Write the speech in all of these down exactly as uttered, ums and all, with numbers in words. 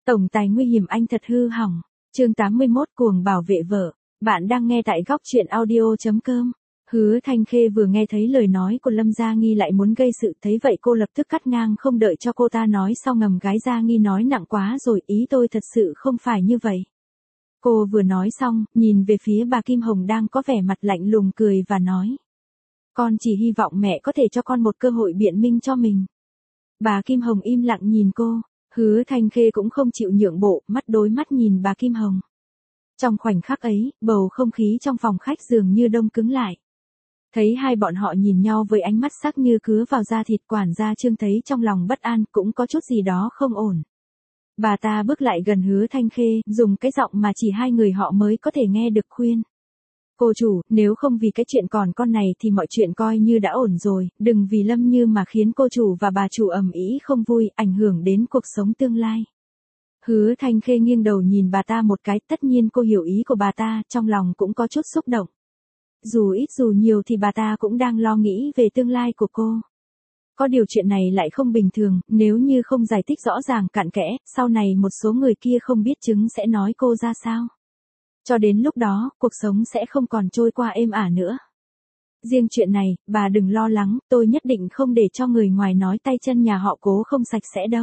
Tổng tài nguy hiểm anh thật hư hỏng. Chương tám mươi mốt cuồng bảo vệ vợ. Bạn đang nghe tại góc truyện audio chấm com. Hứa Thanh Khê vừa nghe thấy lời nói của Lâm Gia Nghi lại muốn gây sự, thấy vậy cô lập tức cắt ngang không đợi cho cô ta nói xong ngầm gái Gia Nghi nói nặng quá rồi, ý tôi thật sự không phải như vậy. Cô vừa nói xong, nhìn về phía bà Kim Hồng đang có vẻ mặt lạnh lùng cười và nói. Con chỉ hy vọng mẹ có thể cho con một cơ hội biện minh cho mình. Bà Kim Hồng im lặng nhìn cô, Hứa Thanh Khê cũng không chịu nhượng bộ, mắt đối mắt nhìn bà Kim Hồng. Trong khoảnh khắc ấy, bầu không khí trong phòng khách dường như đông cứng lại. Thấy hai bọn họ nhìn nhau với ánh mắt sắc như cứa vào da thịt, quản gia Trương thấy trong lòng bất an, cũng có chút gì đó không ổn. Bà ta bước lại gần Hứa Thanh Khê, dùng cái giọng mà chỉ hai người họ mới có thể nghe được khuyên. Cô chủ, nếu không vì cái chuyện còn con này thì mọi chuyện coi như đã ổn rồi, đừng vì Lâm Như mà khiến cô chủ và bà chủ ầm ĩ không vui, ảnh hưởng đến cuộc sống tương lai. Hứa Thanh Khê nghiêng đầu nhìn bà ta một cái, tất nhiên cô hiểu ý của bà ta, trong lòng cũng có chút xúc động. Dù ít dù nhiều thì bà ta cũng đang lo nghĩ về tương lai của cô. Có điều chuyện này lại không bình thường, nếu như không giải thích rõ ràng cặn kẽ, sau này một số người kia không biết chứng sẽ nói cô ra sao. Cho đến lúc đó, cuộc sống sẽ không còn trôi qua êm ả nữa. Riêng chuyện này, bà đừng lo lắng, tôi nhất định không để cho người ngoài nói tay chân nhà họ Cố không sạch sẽ đâu.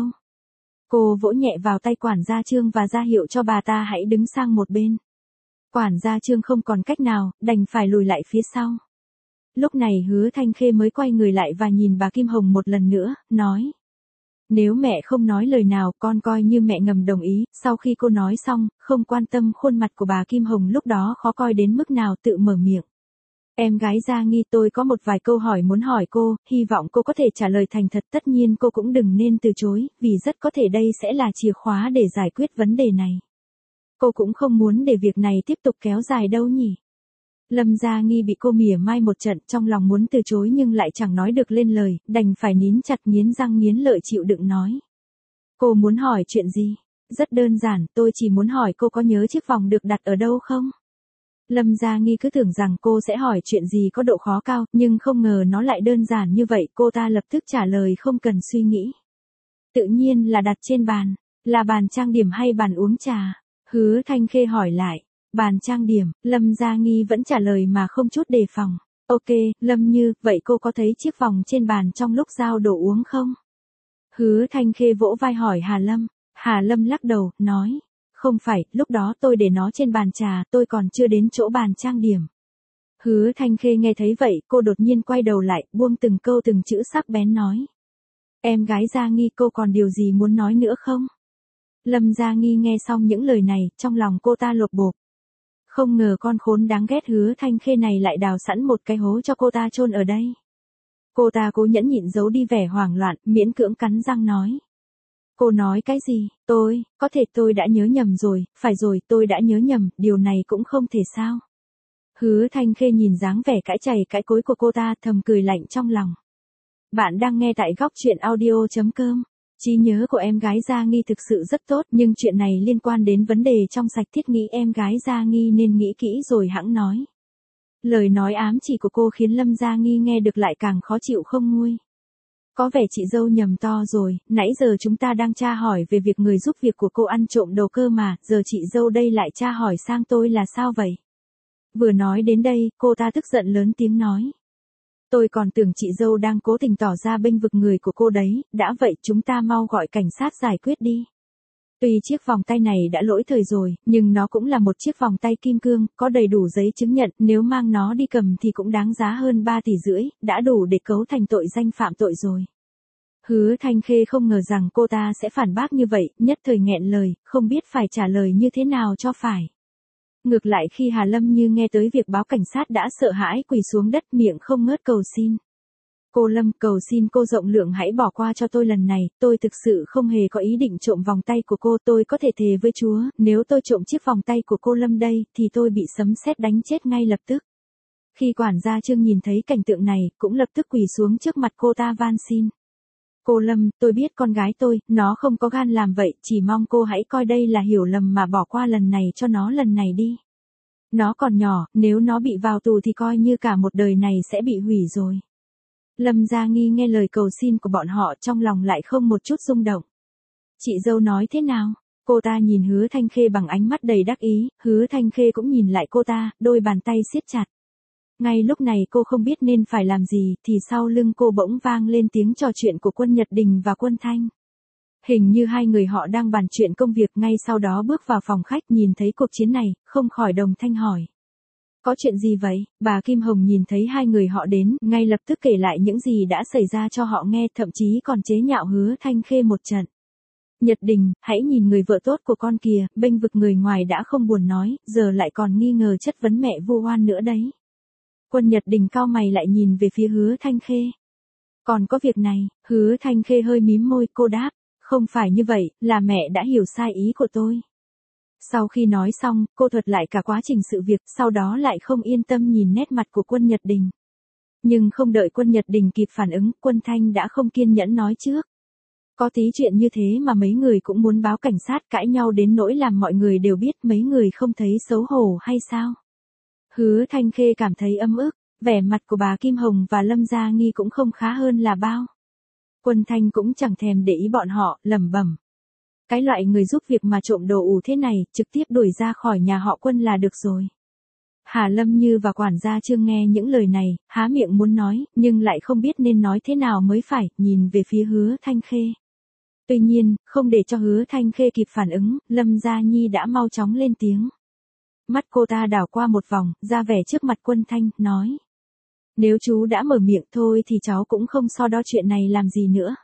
Cô vỗ nhẹ vào tay quản gia Trương và ra hiệu cho bà ta hãy đứng sang một bên. Quản gia Trương không còn cách nào, đành phải lùi lại phía sau. Lúc này Hứa Thanh Khê mới quay người lại và nhìn bà Kim Hồng một lần nữa, nói. Nếu mẹ không nói lời nào, con coi như mẹ ngầm đồng ý. Sau khi cô nói xong, không quan tâm khuôn mặt của bà Kim Hồng lúc đó khó coi đến mức nào, tự mở miệng. Em gái Gia Nghi, tôi có một vài câu hỏi muốn hỏi cô, hy vọng cô có thể trả lời thành thật, tất nhiên cô cũng đừng nên từ chối, vì rất có thể đây sẽ là chìa khóa để giải quyết vấn đề này. Cô cũng không muốn để việc này tiếp tục kéo dài đâu nhỉ. Lâm Gia Nghi bị cô mỉa mai một trận, trong lòng muốn từ chối nhưng lại chẳng nói được lên lời, đành phải nín chặt nghiến răng nghiến lợi chịu đựng nói. Cô muốn hỏi chuyện gì? Rất đơn giản, tôi chỉ muốn hỏi cô có nhớ chiếc vòng được đặt ở đâu không? Lâm Gia Nghi cứ tưởng rằng cô sẽ hỏi chuyện gì có độ khó cao, nhưng không ngờ nó lại đơn giản như vậy, cô ta lập tức trả lời không cần suy nghĩ. Tự nhiên là đặt trên bàn, là bàn trang điểm hay bàn uống trà? Hứa Thanh Khê hỏi lại. Bàn trang điểm, Lâm Gia Nghi vẫn trả lời mà không chút đề phòng. Ok, Lâm Như, vậy cô có thấy chiếc vòng trên bàn trong lúc giao đồ uống không? Hứa Thanh Khê vỗ vai hỏi Hà Lâm. Hà Lâm lắc đầu, nói. Không phải, lúc đó tôi để nó trên bàn trà, tôi còn chưa đến chỗ bàn trang điểm. Hứa Thanh Khê nghe thấy vậy, cô đột nhiên quay đầu lại, buông từng câu từng chữ sắc bén nói. Em gái Gia Nghi, cô còn điều gì muốn nói nữa không? Lâm Gia Nghi nghe xong những lời này, trong lòng cô ta lột bột. Không ngờ con khốn đáng ghét Hứa Thanh Khê này lại đào sẵn một cái hố cho cô ta chôn ở đây. Cô ta cố nhẫn nhịn giấu đi vẻ hoảng loạn, miễn cưỡng cắn răng nói. Cô nói cái gì? Tôi, có thể tôi đã nhớ nhầm rồi, phải rồi, tôi đã nhớ nhầm, điều này cũng không thể sao. Hứa Thanh Khê nhìn dáng vẻ cãi chày cãi cối của cô ta, thầm cười lạnh trong lòng. Bạn đang nghe tại góc truyện audio chấm com. Trí nhớ của em gái Gia Nghi thực sự rất tốt, nhưng chuyện này liên quan đến vấn đề trong sạch, thiết nghĩ em gái Gia Nghi nên nghĩ kỹ rồi hẵng nói. Lời nói ám chỉ của cô khiến Lâm Gia Nghi nghe được lại càng khó chịu không nguôi. Có vẻ chị dâu nhầm to rồi, nãy giờ chúng ta đang tra hỏi về việc người giúp việc của cô ăn trộm đồ cơ mà, giờ chị dâu đây lại tra hỏi sang tôi là sao vậy? Vừa nói đến đây, cô ta tức giận lớn tiếng nói. Tôi còn tưởng chị dâu đang cố tình tỏ ra bênh vực người của cô đấy, đã vậy chúng ta mau gọi cảnh sát giải quyết đi. Tuy chiếc vòng tay này đã lỗi thời rồi, nhưng nó cũng là một chiếc vòng tay kim cương, có đầy đủ giấy chứng nhận, nếu mang nó đi cầm thì cũng đáng giá hơn ba tỷ rưỡi, đã đủ để cấu thành tội danh phạm tội rồi. Hứa Thanh Khê không ngờ rằng cô ta sẽ phản bác như vậy, nhất thời nghẹn lời, không biết phải trả lời như thế nào cho phải. Ngược lại khi Hà Lâm Như nghe tới việc báo cảnh sát đã sợ hãi quỳ xuống đất, miệng không ngớt cầu xin. Cô Lâm, cầu xin cô rộng lượng hãy bỏ qua cho tôi lần này, tôi thực sự không hề có ý định trộm vòng tay của cô, tôi có thể thề với Chúa, nếu tôi trộm chiếc vòng tay của cô Lâm đây, thì tôi bị sấm sét đánh chết ngay lập tức. Khi quản gia Trương nhìn thấy cảnh tượng này, cũng lập tức quỳ xuống trước mặt cô ta van xin. Cô Lâm, tôi biết con gái tôi, nó không có gan làm vậy, chỉ mong cô hãy coi đây là hiểu lầm mà bỏ qua lần này cho nó lần này đi. Nó còn nhỏ, nếu nó bị vào tù thì coi như cả một đời này sẽ bị hủy rồi. Lâm Gia Nghi nghe lời cầu xin của bọn họ trong lòng lại không một chút rung động. Chị dâu nói thế nào? Cô ta nhìn Hứa Thanh Khê bằng ánh mắt đầy đắc ý, Hứa Thanh Khê cũng nhìn lại cô ta, đôi bàn tay siết chặt. Ngay lúc này cô không biết nên phải làm gì, thì sau lưng cô bỗng vang lên tiếng trò chuyện của Quân Nhật Đình và Quân Thanh. Hình như hai người họ đang bàn chuyện công việc, ngay sau đó bước vào phòng khách nhìn thấy cuộc chiến này, không khỏi đồng thanh hỏi. Có chuyện gì vậy? Bà Kim Hồng nhìn thấy hai người họ đến, ngay lập tức kể lại những gì đã xảy ra cho họ nghe, thậm chí còn chế nhạo Hứa Thanh Khê một trận. Nhật Đình, hãy nhìn người vợ tốt của con kìa, bênh vực người ngoài đã không buồn nói, giờ lại còn nghi ngờ chất vấn mẹ vu oan nữa đấy. Quân Nhật Đình cau mày lại nhìn về phía Hứa Thanh Khê. Còn có việc này, Hứa Thanh Khê hơi mím môi, cô đáp, không phải như vậy, là mẹ đã hiểu sai ý của tôi. Sau khi nói xong, cô thuật lại cả quá trình sự việc, sau đó lại không yên tâm nhìn nét mặt của Quân Nhật Đình. Nhưng không đợi Quân Nhật Đình kịp phản ứng, Quân Thanh đã không kiên nhẫn nói trước. Có tí chuyện như thế mà mấy người cũng muốn báo cảnh sát, cãi nhau đến nỗi làm mọi người đều biết, mấy người không thấy xấu hổ hay sao? Hứa Thanh Khê cảm thấy ấm ức, vẻ mặt của bà Kim Hồng và Lâm Gia Nghi cũng không khá hơn là bao. Quân Thanh cũng chẳng thèm để ý bọn họ, lẩm bẩm. Cái loại người giúp việc mà trộm đồ ủ thế này, trực tiếp đuổi ra khỏi nhà họ Quân là được rồi. Hà Lâm Như và quản gia Trương nghe những lời này, há miệng muốn nói, nhưng lại không biết nên nói thế nào mới phải, nhìn về phía Hứa Thanh Khê. Tuy nhiên, không để cho Hứa Thanh Khê kịp phản ứng, Lâm Gia Nhi đã mau chóng lên tiếng. Mắt cô ta đảo qua một vòng, ra vẻ trước mặt Quân Thanh, nói. Nếu chú đã mở miệng thôi thì cháu cũng không so đo chuyện này làm gì nữa.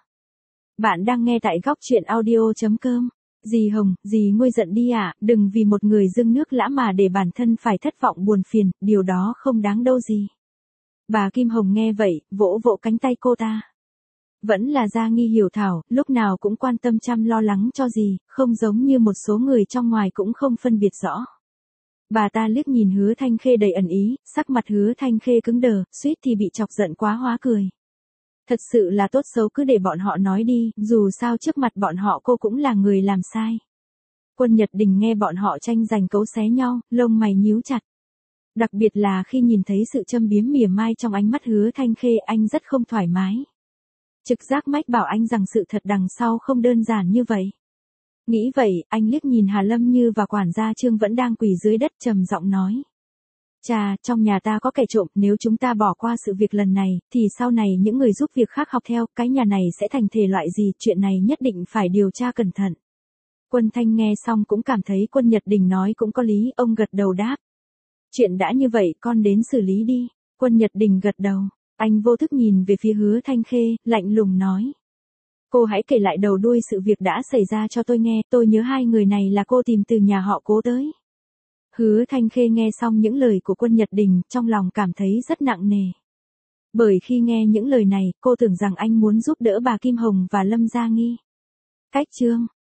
Bạn đang nghe tại góc truyện audio chấm com. Dì Hồng, dì nguôi giận đi ạ, à, đừng vì một người dưng nước lã mà để bản thân phải thất vọng buồn phiền, điều đó không đáng đâu gì. Bà Kim Hồng nghe vậy, vỗ vỗ cánh tay cô ta. Vẫn là Gia Nghi hiểu thảo, lúc nào cũng quan tâm chăm lo lắng cho dì, không giống như một số người trong ngoài cũng không phân biệt rõ. Bà ta liếc nhìn Hứa Thanh Khê đầy ẩn ý, sắc mặt Hứa Thanh Khê cứng đờ, suýt thì bị chọc giận quá hóa cười. Thật sự là tốt xấu cứ để bọn họ nói đi, dù sao trước mặt bọn họ cô cũng là người làm sai. Quân Nhật Đình nghe bọn họ tranh giành cấu xé nhau, lông mày nhíu chặt. Đặc biệt là khi nhìn thấy sự châm biếm mỉa mai trong ánh mắt Hứa Thanh Khê, anh rất không thoải mái. Trực giác mách bảo anh rằng sự thật đằng sau không đơn giản như vậy. Nghĩ vậy, anh liếc nhìn Hà Lâm Như và quản gia Trương vẫn đang quỳ dưới đất, trầm giọng nói. Chà, trong nhà ta có kẻ trộm, nếu chúng ta bỏ qua sự việc lần này, thì sau này những người giúp việc khác học theo, cái nhà này sẽ thành thể loại gì, chuyện này nhất định phải điều tra cẩn thận. Quân Thanh nghe xong cũng cảm thấy Quân Nhật Đình nói cũng có lý, ông gật đầu đáp. Chuyện đã như vậy, con đến xử lý đi. Quân Nhật Đình gật đầu, anh vô thức nhìn về phía Hứa Thanh Khê, lạnh lùng nói. Cô hãy kể lại đầu đuôi sự việc đã xảy ra cho tôi nghe, tôi nhớ hai người này là cô tìm từ nhà họ Cố tới. Hứa Thanh Khê nghe xong những lời của Quân Nhật Đình, trong lòng cảm thấy rất nặng nề. Bởi khi nghe những lời này, cô tưởng rằng anh muốn giúp đỡ bà Kim Hồng và Lâm Gia Nghi. Cách chương